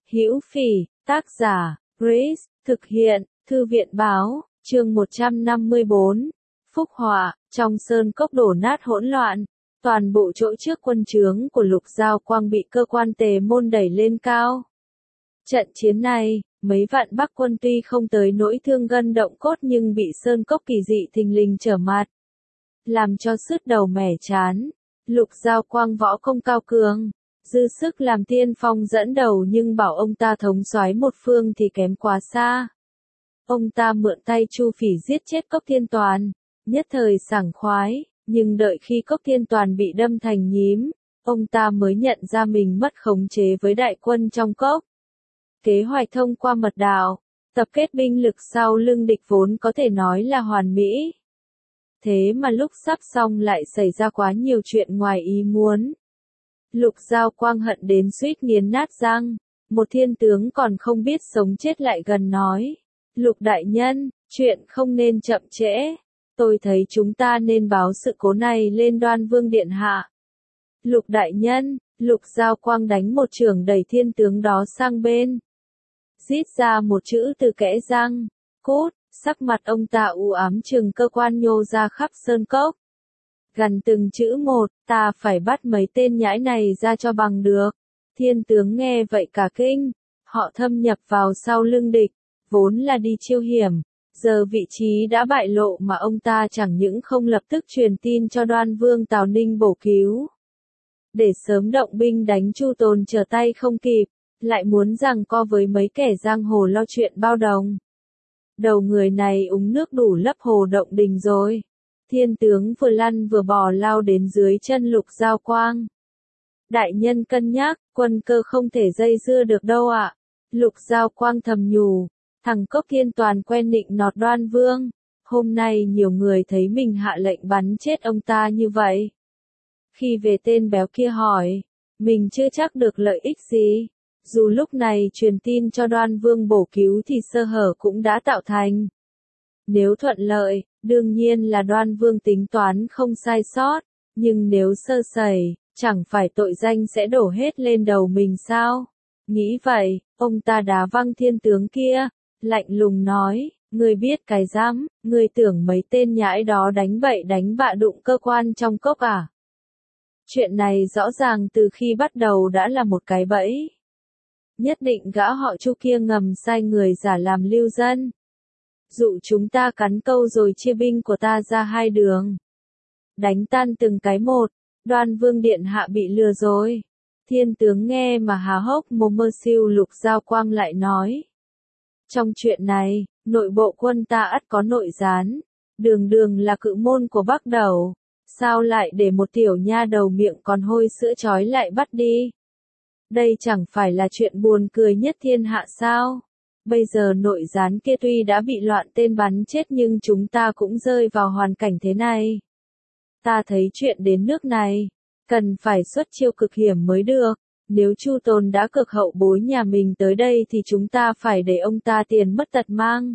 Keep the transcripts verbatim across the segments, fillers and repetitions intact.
Hữu Phỉ, tác giả, Grace, thực hiện, Thư viện báo, chương một trăm năm mươi bốn. Phúc họa, trong sơn cốc đổ nát hỗn loạn, toàn bộ chỗ trước quân trướng của Lục Giao Quang bị cơ quan Tề Môn đẩy lên cao. Trận chiến này, mấy vạn Bắc quân tuy không tới nỗi thương gân động cốt nhưng bị sơn cốc kỳ dị thình lình trở mặt, làm cho sứt đầu mẻ chán. Lục Giao Quang võ công cao cường, dư sức làm tiên phong dẫn đầu nhưng bảo ông ta thống soái một phương thì kém quá xa. Ông ta mượn tay Chu Phỉ giết chết Cốc Thiên Toàn, nhất thời sảng khoái, nhưng đợi khi Cốc Thiên Toàn bị đâm thành nhím, ông ta mới nhận ra mình mất khống chế với đại quân trong cốc. Kế hoạch thông qua mật đạo, tập kết binh lực sau lưng địch vốn có thể nói là hoàn mỹ. Thế mà lúc sắp xong lại xảy ra quá nhiều chuyện ngoài ý muốn. Lục Giao Quang hận đến suýt nghiến nát răng, một thiên tướng còn không biết sống chết lại gần nói. Lục đại nhân, chuyện không nên chậm trễ, tôi thấy chúng ta nên báo sự cố này lên Đoan Vương điện hạ. Lục đại nhân, Lục Giao Quang đánh một chưởng đẩy thiên tướng đó sang bên. Rít ra một chữ từ kẽ răng, cút, sắc mặt ông ta u ám chừng cơ quan nhô ra khắp sơn cốc. Gần từng chữ một, ta phải bắt mấy tên nhãi này ra cho bằng được. Thiên tướng nghe vậy cả kinh, họ thâm nhập vào sau lưng địch, vốn là đi chiêu hiểm, giờ vị trí đã bại lộ mà ông ta chẳng những không lập tức truyền tin cho Đoan Vương Tào Ninh bổ cứu. Để sớm động binh đánh Chu Tồn trở tay không kịp, lại muốn giằng co với mấy kẻ giang hồ lo chuyện bao đồng. Đầu người này uống nước đủ lấp hồ động đình rồi. Thiên tướng vừa lăn vừa bò lao đến dưới chân Lục Giao Quang. Đại nhân cân nhắc, quân cơ không thể dây dưa được đâu ạ. Lục Giao Quang thầm nhủ, thằng Cốc Thiên Toàn quen nịnh nọt Đoan Vương. Hôm nay nhiều người thấy mình hạ lệnh bắn chết ông ta như vậy. Khi về tên béo kia hỏi, mình chưa chắc được lợi ích gì. Dù lúc này truyền tin cho Đoan Vương bổ cứu thì sơ hở cũng đã tạo thành. Nếu thuận lợi, đương nhiên là Đoan Vương tính toán không sai sót, nhưng nếu sơ sẩy, chẳng phải tội danh sẽ đổ hết lên đầu mình sao? Nghĩ vậy, ông ta đá văng thiên tướng kia, lạnh lùng nói, ngươi biết cái rắm, ngươi tưởng mấy tên nhãi đó đánh bậy đánh bạ đụng cơ quan trong cốc à? Chuyện này rõ ràng từ khi bắt đầu đã là một cái bẫy. Nhất định gã họ Chu kia ngầm sai người giả làm lưu dân. Dụ chúng ta cắn câu rồi chia binh của ta ra hai đường. Đánh tan từng cái một, Đoan Vương điện hạ bị lừa rồi. Thiên tướng nghe mà há hốc mồm mơ siêu. Lục Giao Quang lại nói. Trong chuyện này, nội bộ quân ta ắt có nội gián. Đường đường là cự môn của Bắc Đầu. Sao lại để một tiểu nha đầu miệng còn hôi sữa trói lại bắt đi? Đây chẳng phải là chuyện buồn cười nhất thiên hạ sao? Bây giờ nội gián kia tuy đã bị loạn tên bắn chết nhưng chúng ta cũng rơi vào hoàn cảnh thế này. Ta thấy chuyện đến nước này, cần phải xuất chiêu cực hiểm mới được. Nếu Chu Tồn đã cực hậu bối nhà mình tới đây thì chúng ta phải để ông ta tiền mất tật mang.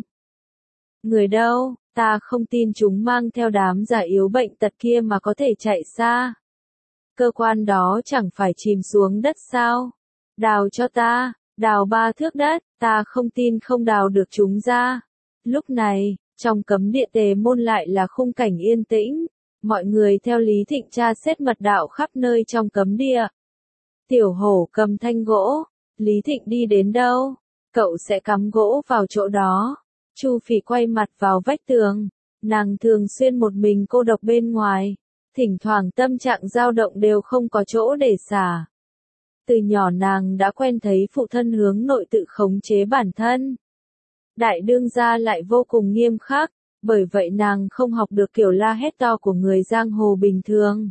Người đâu, ta không tin chúng mang theo đám giả yếu bệnh tật kia mà có thể chạy xa. Cơ quan đó chẳng phải chìm xuống đất sao? Đào cho ta, đào ba thước đất, ta không tin không đào được chúng ra. Lúc này, trong cấm địa Tề Môn lại là khung cảnh yên tĩnh. Mọi người theo Lý Thịnh tra xét mật đạo khắp nơi trong cấm địa. Tiểu hổ cầm thanh gỗ, Lý Thịnh đi đến đâu, cậu sẽ cắm gỗ vào chỗ đó. Chu Phỉ quay mặt vào vách tường, nàng thường xuyên một mình cô độc bên ngoài. Thỉnh thoảng tâm trạng dao động đều không có chỗ để xả. Từ nhỏ nàng đã quen thấy phụ thân hướng nội tự khống chế bản thân. Đại đương gia lại vô cùng nghiêm khắc, bởi vậy nàng không học được kiểu la hét to của người giang hồ bình thường.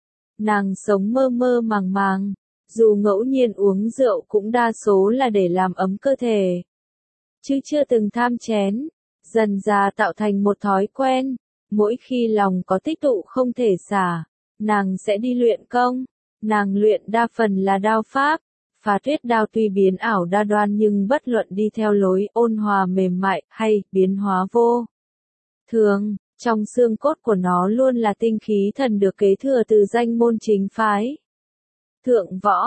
Nàng sống mơ mơ màng màng, dù ngẫu nhiên uống rượu cũng đa số là để làm ấm cơ thể. Chứ chưa từng tham chén, dần dà tạo thành một thói quen. Mỗi khi lòng có tích tụ không thể xả, nàng sẽ đi luyện công. Nàng luyện đa phần là đao pháp. Phá tuyết đao tuy biến ảo đa đoan nhưng bất luận đi theo lối ôn hòa mềm mại hay biến hóa vô thường, trong xương cốt của nó luôn là tinh khí thần được kế thừa từ danh môn chính phái. Thượng võ,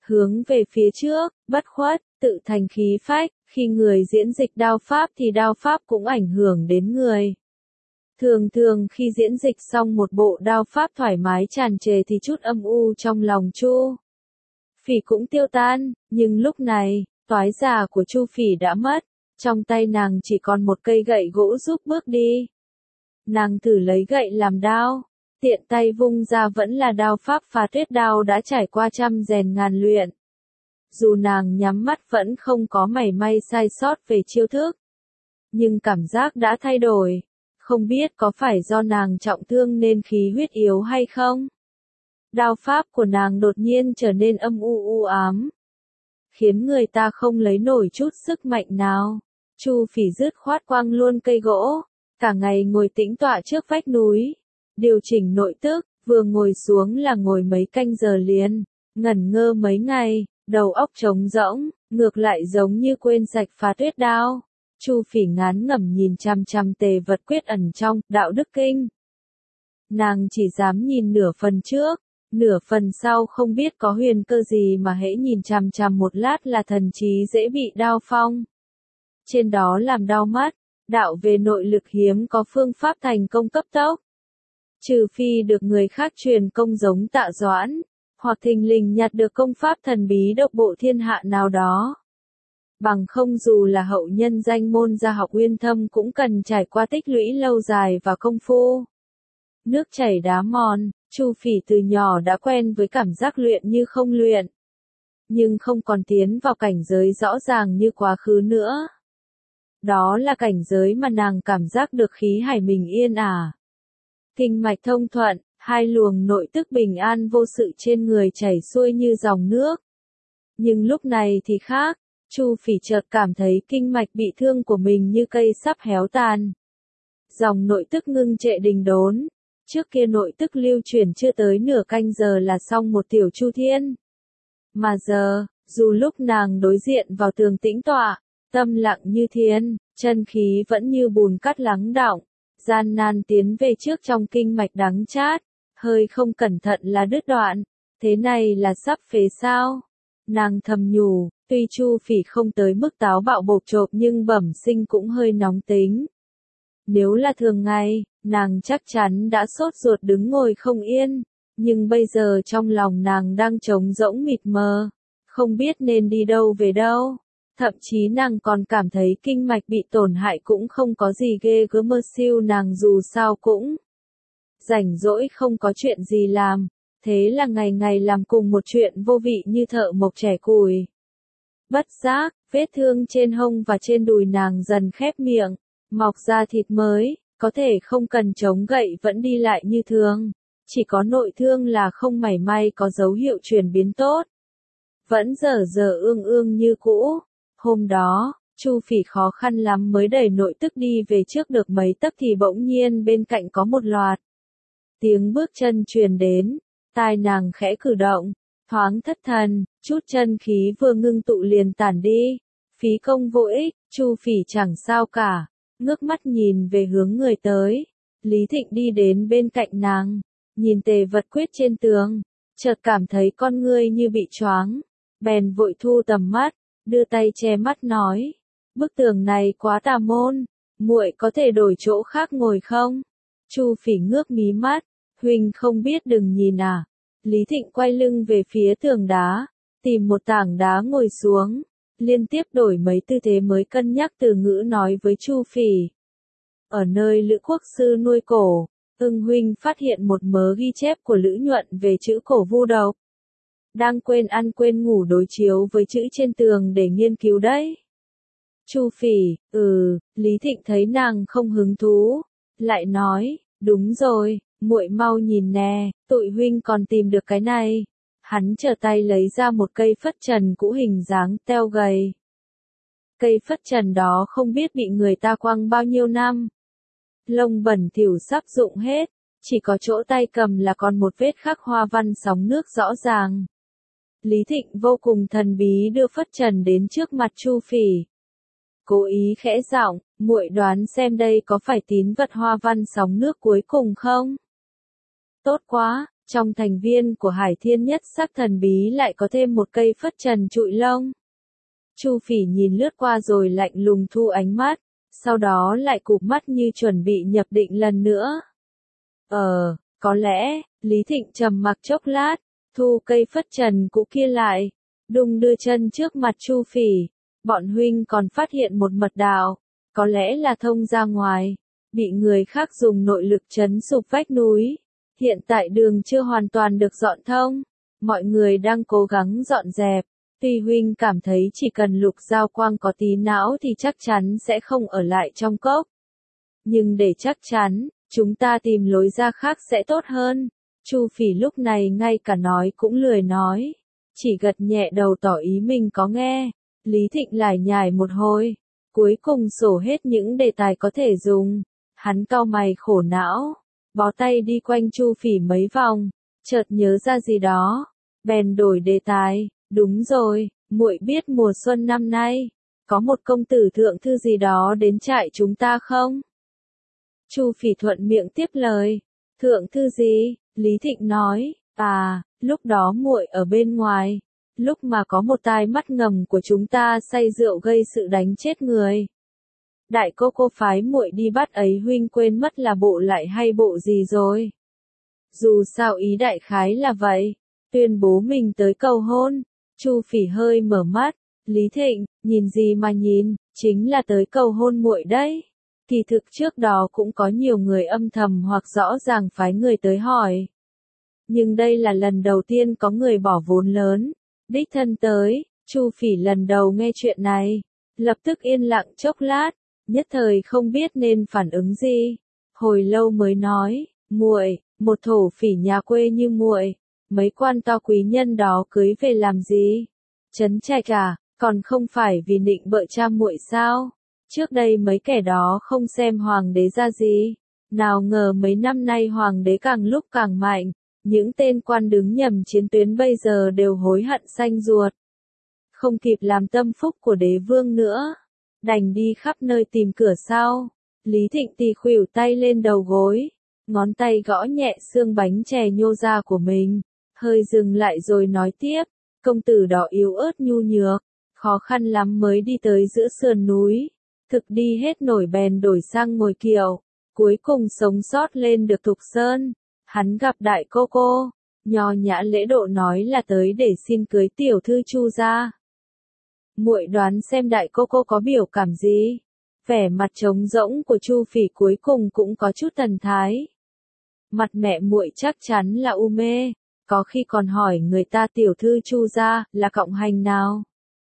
hướng về phía trước, bất khuất, tự thành khí phách, khi người diễn dịch đao pháp thì đao pháp cũng ảnh hưởng đến người. Thường thường khi diễn dịch xong một bộ đao pháp thoải mái tràn trề thì chút âm u trong lòng Chu Phỉ cũng tiêu tan, nhưng lúc này, toái giả của Chu Phỉ đã mất, trong tay nàng chỉ còn một cây gậy gỗ giúp bước đi. Nàng thử lấy gậy làm đao, tiện tay vung ra vẫn là đao pháp phá tuyết đao đã trải qua trăm rèn ngàn luyện. Dù nàng nhắm mắt vẫn không có mảy may sai sót về chiêu thức, nhưng cảm giác đã thay đổi, không biết có phải do nàng trọng thương nên khí huyết yếu hay không. Đao pháp của nàng đột nhiên trở nên âm u u ám, khiến người ta không lấy nổi chút sức mạnh nào. Chu Phỉ dứt khoát quăng luôn cây gỗ, cả ngày ngồi tĩnh tọa trước vách núi, điều chỉnh nội tức, vừa ngồi xuống là ngồi mấy canh giờ liền, ngẩn ngơ mấy ngày, đầu óc trống rỗng, ngược lại giống như quên sạch phá tuyết đao. Chu Phỉ ngán ngẩm nhìn chằm chằm tề vật quyết ẩn trong đạo đức kinh. Nàng chỉ dám nhìn nửa phần trước, nửa phần sau không biết có huyền cơ gì mà hễ nhìn chằm chằm một lát là thần trí dễ bị đao phong. Trên đó làm đau mắt, đạo về nội lực hiếm có phương pháp thành công cấp tốc. Trừ phi được người khác truyền công giống Tạ Doãn, hoặc thình lình nhặt được công pháp thần bí độc bộ thiên hạ nào đó. Bằng không dù là hậu nhân danh môn gia học uyên thâm cũng cần trải qua tích lũy lâu dài và công phu. Nước chảy đá mòn, Chu Phỉ từ nhỏ đã quen với cảm giác luyện như không luyện. Nhưng không còn tiến vào cảnh giới rõ ràng như quá khứ nữa. Đó là cảnh giới mà nàng cảm giác được khí hải mình yên ả. Kinh mạch thông thuận, hai luồng nội tức bình an vô sự trên người chảy xuôi như dòng nước. Nhưng lúc này thì khác, Chu Phỉ chợt cảm thấy kinh mạch bị thương của mình như cây sắp héo tàn. Dòng nội tức ngưng trệ đình đốn. Trước kia nội tức lưu chuyển chưa tới nửa canh giờ là xong một tiểu chu thiên. Mà giờ, dù lúc nàng đối diện vào tường tĩnh tọa, tâm lặng như thiền, chân khí vẫn như bùn cát lắng đọng, gian nan tiến về trước trong kinh mạch đắng chát, hơi không cẩn thận là đứt đoạn, thế này là sắp phế sao? Nàng thầm nhủ, tuy Chu Phỉ không tới mức táo bạo bộc chộp nhưng bẩm sinh cũng hơi nóng tính. Nếu là thường ngày, nàng chắc chắn đã sốt ruột đứng ngồi không yên, nhưng bây giờ trong lòng nàng đang trống rỗng mịt mờ, không biết nên đi đâu về đâu. Thậm chí nàng còn cảm thấy kinh mạch bị tổn hại cũng không có gì ghê gớm mơ siêu, nàng dù sao cũng rảnh rỗi không có chuyện gì làm, thế là ngày ngày làm cùng một chuyện vô vị như thợ mộc trẻ củi. Bất giác, vết thương trên hông và trên đùi nàng dần khép miệng, mọc ra thịt mới, có thể không cần chống gậy vẫn đi lại như thường, chỉ có nội thương là không mảy may có dấu hiệu chuyển biến tốt. Vẫn dở dở ương ương như cũ. Hôm đó, Chu Phỉ khó khăn lắm mới đẩy nội tức đi về trước được mấy tấc thì bỗng nhiên bên cạnh có một loạt tiếng bước chân truyền đến, tai nàng khẽ cử động, thoáng thất thần, chút chân khí vừa ngưng tụ liền tản đi, phí công vô ích. Chu Phỉ chẳng sao cả, ngước mắt nhìn về hướng người tới. Lý Thịnh đi đến bên cạnh nàng, nhìn tề vật quyết trên tường, chợt cảm thấy con ngươi như bị choáng, bèn vội thu tầm mắt, đưa tay che mắt nói, bức tường này quá tà môn, muội có thể đổi chỗ khác ngồi không? Chu Phỉ ngước mí mắt, huynh không biết đừng nhìn à? Lý Thịnh quay lưng về phía tường đá, tìm một tảng đá ngồi xuống, liên tiếp đổi mấy tư thế mới cân nhắc từ ngữ nói với Chu Phỉ. Ở nơi Lữ Quốc sư nuôi cổ, Ưng huynh phát hiện một mớ ghi chép của Lữ Nhuận về chữ cổ vu độc. Đang quên ăn quên ngủ đối chiếu với chữ trên tường để nghiên cứu đấy. Chu Phỉ, ừ, Lý Thịnh thấy nàng không hứng thú, lại nói, đúng rồi, muội mau nhìn nè, tụi huynh còn tìm được cái này. Hắn trở tay lấy ra một cây phất trần cũ hình dáng teo gầy. Cây phất trần đó không biết bị người ta quăng bao nhiêu năm. Lông bẩn thỉu sắp rụng hết, chỉ có chỗ tay cầm là còn một vết khắc hoa văn sóng nước rõ ràng. Lý Thịnh vô cùng thần bí đưa phất trần đến trước mặt Chu Phỉ. Cố ý khẽ giọng, muội đoán xem đây có phải tín vật hoa văn sóng nước cuối cùng không? Tốt quá, Trong thành viên của Hải Thiên nhất sắc thần bí lại có thêm một cây phất trần trụi lông. Chu Phỉ nhìn lướt qua rồi lạnh lùng thu ánh mắt, sau đó lại cụp mắt như chuẩn bị nhập định lần nữa. Ờ, có lẽ, Lý Thịnh trầm mặc chốc lát, thu cây phất trần cũ kia lại, đung đưa chân trước mặt Chu Phỉ. Bọn huynh còn phát hiện một mật đạo, có lẽ là thông ra ngoài, bị người khác dùng nội lực trấn sụp vách núi. Hiện tại đường chưa hoàn toàn được dọn thông, mọi người đang cố gắng dọn dẹp. Tuy huynh cảm thấy chỉ cần Lục Giao Quang có tí não thì chắc chắn sẽ không ở lại trong cốc. Nhưng để chắc chắn, chúng ta tìm lối ra khác sẽ tốt hơn. Chu Phỉ lúc này ngay cả nói cũng lười nói, chỉ gật nhẹ đầu tỏ ý mình có nghe. Lý Thịnh lải nhải một hồi, cuối cùng sổ hết những đề tài có thể dùng. Hắn cau mày khổ não, bó tay đi quanh Chu Phỉ mấy vòng, chợt nhớ ra gì đó, bèn đổi đề tài. Đúng rồi, muội biết mùa xuân năm nay, có một công tử thượng thư gì đó đến trại chúng ta không? Chu Phỉ thuận miệng tiếp lời, thượng thư gì? Lý Thịnh nói, à, lúc đó muội ở bên ngoài, lúc mà có một tai mắt ngầm của chúng ta say rượu gây sự đánh chết người. Đại cô cô phái muội đi bắt ấy, huynh quên mất là bộ lại hay bộ gì rồi? Dù sao ý đại khái là vậy, tuyên bố mình tới cầu hôn. Chu Phỉ hơi mở mắt, Lý Thịnh, nhìn gì mà nhìn, chính là tới cầu hôn muội đấy. Kỳ thực trước đó cũng có nhiều người âm thầm hoặc rõ ràng phái người tới hỏi. Nhưng đây là lần đầu tiên có người bỏ vốn lớn, đích thân tới. Chu Phỉ lần đầu nghe chuyện này, lập tức yên lặng chốc lát, nhất thời không biết nên phản ứng gì. Hồi lâu mới nói, muội, một thổ phỉ nhà quê như muội, mấy quan to quý nhân đó cưới về làm gì? Trấn Trạch à, còn không phải vì nịnh bợ cha muội sao? Trước đây mấy kẻ đó không xem hoàng đế ra gì, nào ngờ mấy năm nay hoàng đế càng lúc càng mạnh, những tên quan đứng nhầm chiến tuyến bây giờ đều hối hận xanh ruột. Không kịp làm tâm phúc của đế vương nữa, đành đi khắp nơi tìm cửa sau. Lý Thịnh tì khuỷu tay lên đầu gối, ngón tay gõ nhẹ xương bánh chè nhô ra của mình, hơi dừng lại rồi nói tiếp, công tử đó yếu ớt nhu nhược, khó khăn lắm mới đi tới giữa sườn núi, thực đi hết nổi bèn đổi sang ngồi kiệu, cuối cùng sống sót lên được Thục Sơn. Hắn gặp đại cô cô, nho nhã lễ độ nói là tới để xin cưới tiểu thư Chu gia. Muội đoán xem đại cô cô có biểu cảm gì? Vẻ mặt trống rỗng của Chu Phỉ cuối cùng cũng có chút thần thái. Mặt mẹ muội chắc chắn là u mê, có khi còn hỏi người ta tiểu thư Chu gia là cộng hành nào.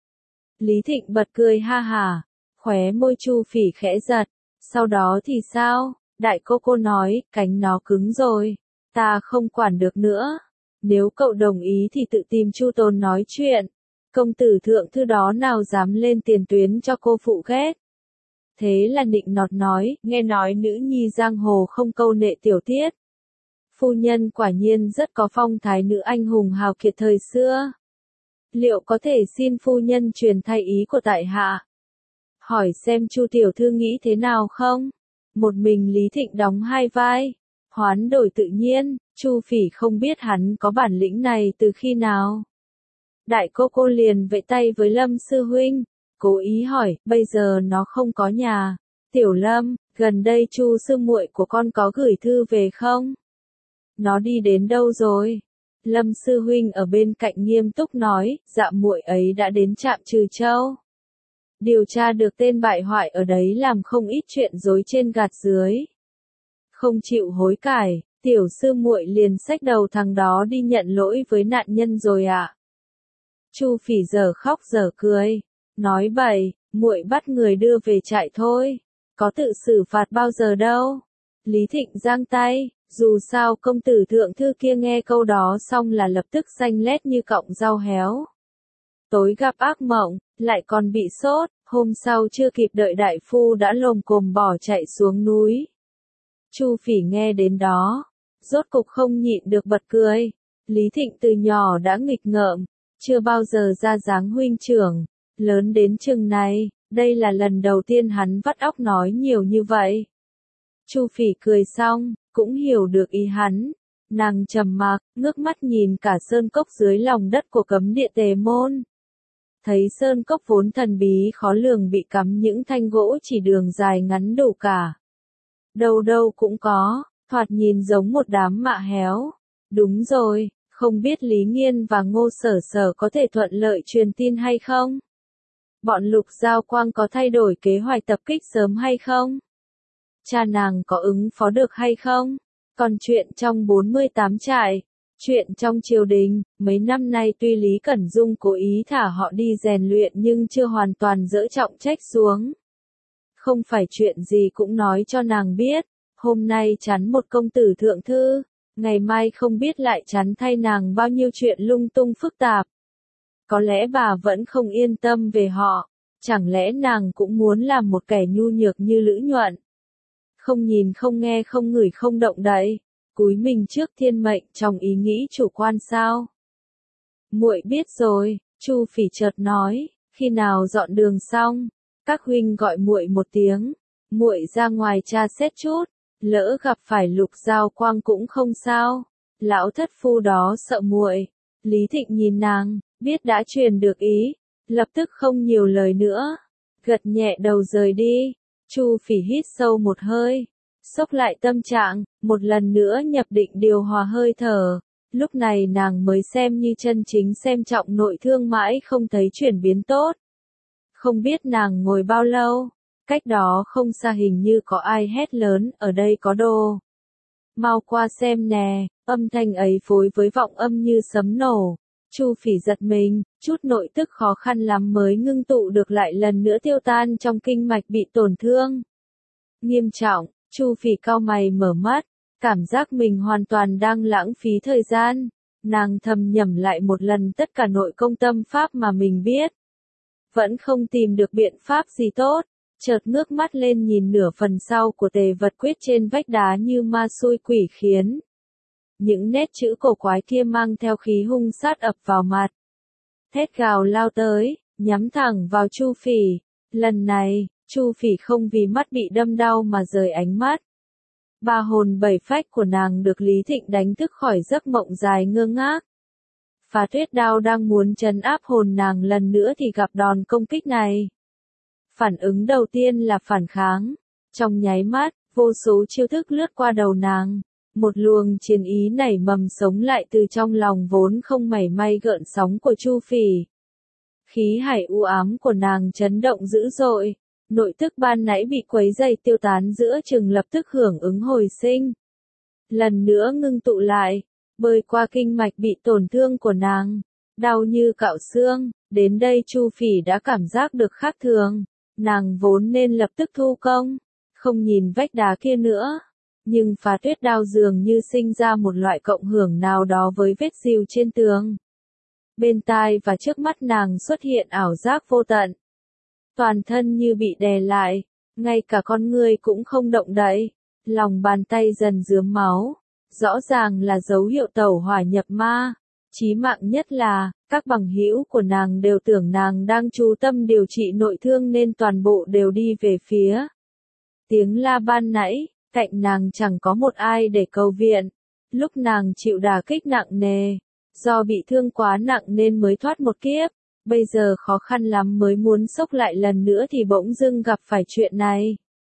Lý Thịnh bật cười ha hả, khóe môi Chu Phỉ khẽ giật, sau đó thì sao? Đại cô cô nói, cánh nó cứng rồi, ta không quản được nữa. Nếu cậu đồng ý thì tự tìm Chu Tôn nói chuyện. Công tử thượng thư đó nào dám lên tiền tuyến cho cô phụ ghét. Thế là nịnh nọt nói, nghe nói nữ nhi giang hồ không câu nệ tiểu tiết. Phu nhân quả nhiên rất có phong thái nữ anh hùng hào kiệt thời xưa. Liệu có thể xin phu nhân truyền thay ý của tại hạ? Hỏi xem Chu tiểu thư nghĩ thế nào không? Một mình Lý Thịnh đóng hai vai, hoán đổi tự nhiên, Chu Phỉ không biết hắn có bản lĩnh này từ khi nào. Đại cô cô liền vẫy tay với Lâm sư huynh, cố ý hỏi, bây giờ nó không có nhà. Tiểu Lâm, gần đây Chu sư muội của con có gửi thư về không? Nó đi đến đâu rồi? Lâm sư huynh ở bên cạnh nghiêm túc nói, dạ muội ấy đã đến trạm Trừ Châu. Điều tra được tên bại hoại ở đấy làm không ít chuyện dối trên gạt dưới. Không chịu hối cải, tiểu sư muội liền xách đầu thằng đó đi nhận lỗi với nạn nhân rồi ạ. À. Chu Phỉ giờ khóc giờ cười, nói bậy, muội bắt người đưa về trại thôi, có tự xử phạt bao giờ đâu. Lý Thịnh giang tay, dù sao công tử thượng thư kia nghe câu đó xong là lập tức xanh lét như cọng rau héo. Tối gặp ác mộng, lại còn bị sốt, hôm sau chưa kịp đợi đại phu đã lồm cồm bỏ chạy xuống núi. Chu Phỉ nghe đến đó, rốt cục không nhịn được bật cười. Lý Thịnh từ nhỏ đã nghịch ngợm, chưa bao giờ ra dáng huynh trưởng, lớn đến chừng này, đây là lần đầu tiên hắn vắt óc nói nhiều như vậy. Chu Phỉ cười xong, cũng hiểu được ý hắn, Nàng trầm mặc, ngước mắt nhìn cả sơn cốc dưới lòng đất của cấm địa Tề Môn. Thấy sơn cốc vốn thần bí khó lường bị cắm những thanh gỗ chỉ đường dài ngắn đủ cả. Đâu đâu cũng có, thoạt nhìn giống một đám mạ héo. Đúng rồi, không biết Lý Nghiên và Ngô Sở Sở có thể thuận lợi truyền tin hay không? Bọn Lục Giao Quang có thay đổi kế hoạch tập kích sớm hay không? Cha nàng có ứng phó được hay không? Còn chuyện trong bốn mươi tám trại, chuyện trong triều đình, mấy năm nay tuy Lý Cẩn Dung cố ý thả họ đi rèn luyện nhưng chưa hoàn toàn dỡ trọng trách xuống. Không phải chuyện gì cũng nói cho nàng biết, hôm nay chắn một công tử thượng thư, ngày mai không biết lại chắn thay nàng bao nhiêu chuyện lung tung phức tạp. Có lẽ bà vẫn không yên tâm về họ, chẳng lẽ nàng cũng muốn làm một kẻ nhu nhược như Lữ Nhuận. Không nhìn không nghe không ngửi không động đậy, cúi mình trước thiên mệnh trong ý nghĩ chủ quan sao? Muội biết rồi, Chu Phỉ chợt nói, khi nào dọn đường xong, các huynh gọi muội một tiếng, muội ra ngoài tra xét chút, lỡ gặp phải Lục Giao Quang cũng không sao. Lão thất phu đó sợ muội. Lý Thịnh nhìn nàng, biết đã truyền được ý, lập tức không nhiều lời nữa, gật nhẹ đầu rời đi. Chu Phỉ hít sâu một hơi, xốc lại tâm trạng, một lần nữa nhập định điều hòa hơi thở. Lúc này nàng mới xem như chân chính xem trọng nội thương mãi không thấy chuyển biến tốt. Không biết nàng ngồi bao lâu, cách đó không xa hình như có ai hét lớn, ở đây có đồ. Mau qua xem nè, âm thanh ấy phối với vọng âm như sấm nổ. Chu Phỉ giật mình, chút nội tức khó khăn lắm mới ngưng tụ được lại lần nữa tiêu tan trong kinh mạch bị tổn thương. Nghiêm trọng, Chu Phỉ cau mày mở mắt, cảm giác mình hoàn toàn đang lãng phí thời gian. Nàng thầm nhẩm lại một lần tất cả nội công tâm pháp mà mình biết. Vẫn không tìm được biện pháp gì tốt, chợt ngước mắt lên nhìn nửa phần sau của tề vật quyết trên vách đá như ma xui quỷ khiến. Những nét chữ cổ quái kia mang theo khí hung sát ập vào mặt. Thét gào lao tới, nhắm thẳng vào Chu Phỉ. Lần này, Chu Phỉ không vì mắt bị đâm đau mà rời ánh mắt. Ba hồn bảy phách của nàng được Lý Thịnh đánh thức khỏi giấc mộng dài ngơ ngác. Phá tuyết đao đang muốn trấn áp hồn nàng lần nữa thì gặp đòn công kích này. Phản ứng đầu tiên là phản kháng. Trong nháy mắt, vô số chiêu thức lướt qua đầu nàng. Một luồng chiến ý nảy mầm sống lại từ trong lòng vốn không mảy may gợn sóng của Chu Phỉ. Khí hải u ám của nàng chấn động dữ dội. Nội tức ban nãy bị quấy dày tiêu tán giữa chừng lập tức hưởng ứng hồi sinh. Lần nữa ngưng tụ lại, bơi qua kinh mạch bị tổn thương của nàng. Đau như cạo xương, đến đây Chu Phỉ đã cảm giác được khác thường. Nàng vốn nên lập tức thu công, không nhìn vách đá kia nữa. Nhưng phá tuyết đao dường như sinh ra một loại cộng hưởng nào đó với vết rìu trên tường. Bên tai và trước mắt nàng xuất hiện ảo giác vô tận. Toàn thân như bị đè lại, ngay cả con người cũng không động đậy. Lòng bàn tay dần rướm máu, rõ ràng là dấu hiệu tẩu hỏa nhập ma. Chí mạng nhất là, các bằng hữu của nàng đều tưởng nàng đang chú tâm điều trị nội thương nên toàn bộ đều đi về phía. Tiếng la ban nãy, cạnh nàng chẳng có một ai để cầu viện. Lúc nàng chịu đả kích nặng nề, do bị thương quá nặng nên mới thoát một kiếp. Bây giờ khó khăn lắm mới muốn xốc lại lần nữa thì bỗng dưng gặp phải chuyện này.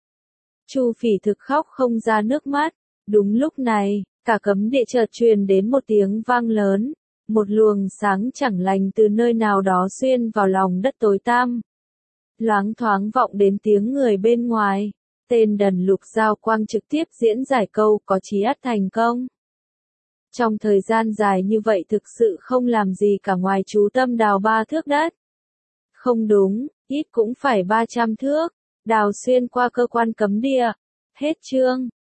Chu Phỉ thực khóc không ra nước mắt. Đúng lúc này, cả cấm địa chợt truyền đến một tiếng vang lớn. Một luồng sáng chẳng lành từ nơi nào đó xuyên vào lòng đất tối tăm. Loáng thoáng vọng đến tiếng người bên ngoài. Tên đần Lục Giao Quang trực tiếp diễn giải câu có chí ắt thành công. Trong thời gian dài như vậy thực sự không làm gì cả ngoài chú tâm đào ba thước đất. Không đúng, ít cũng phải ba trăm thước, đào xuyên qua cơ quan cấm địa. Hết chương.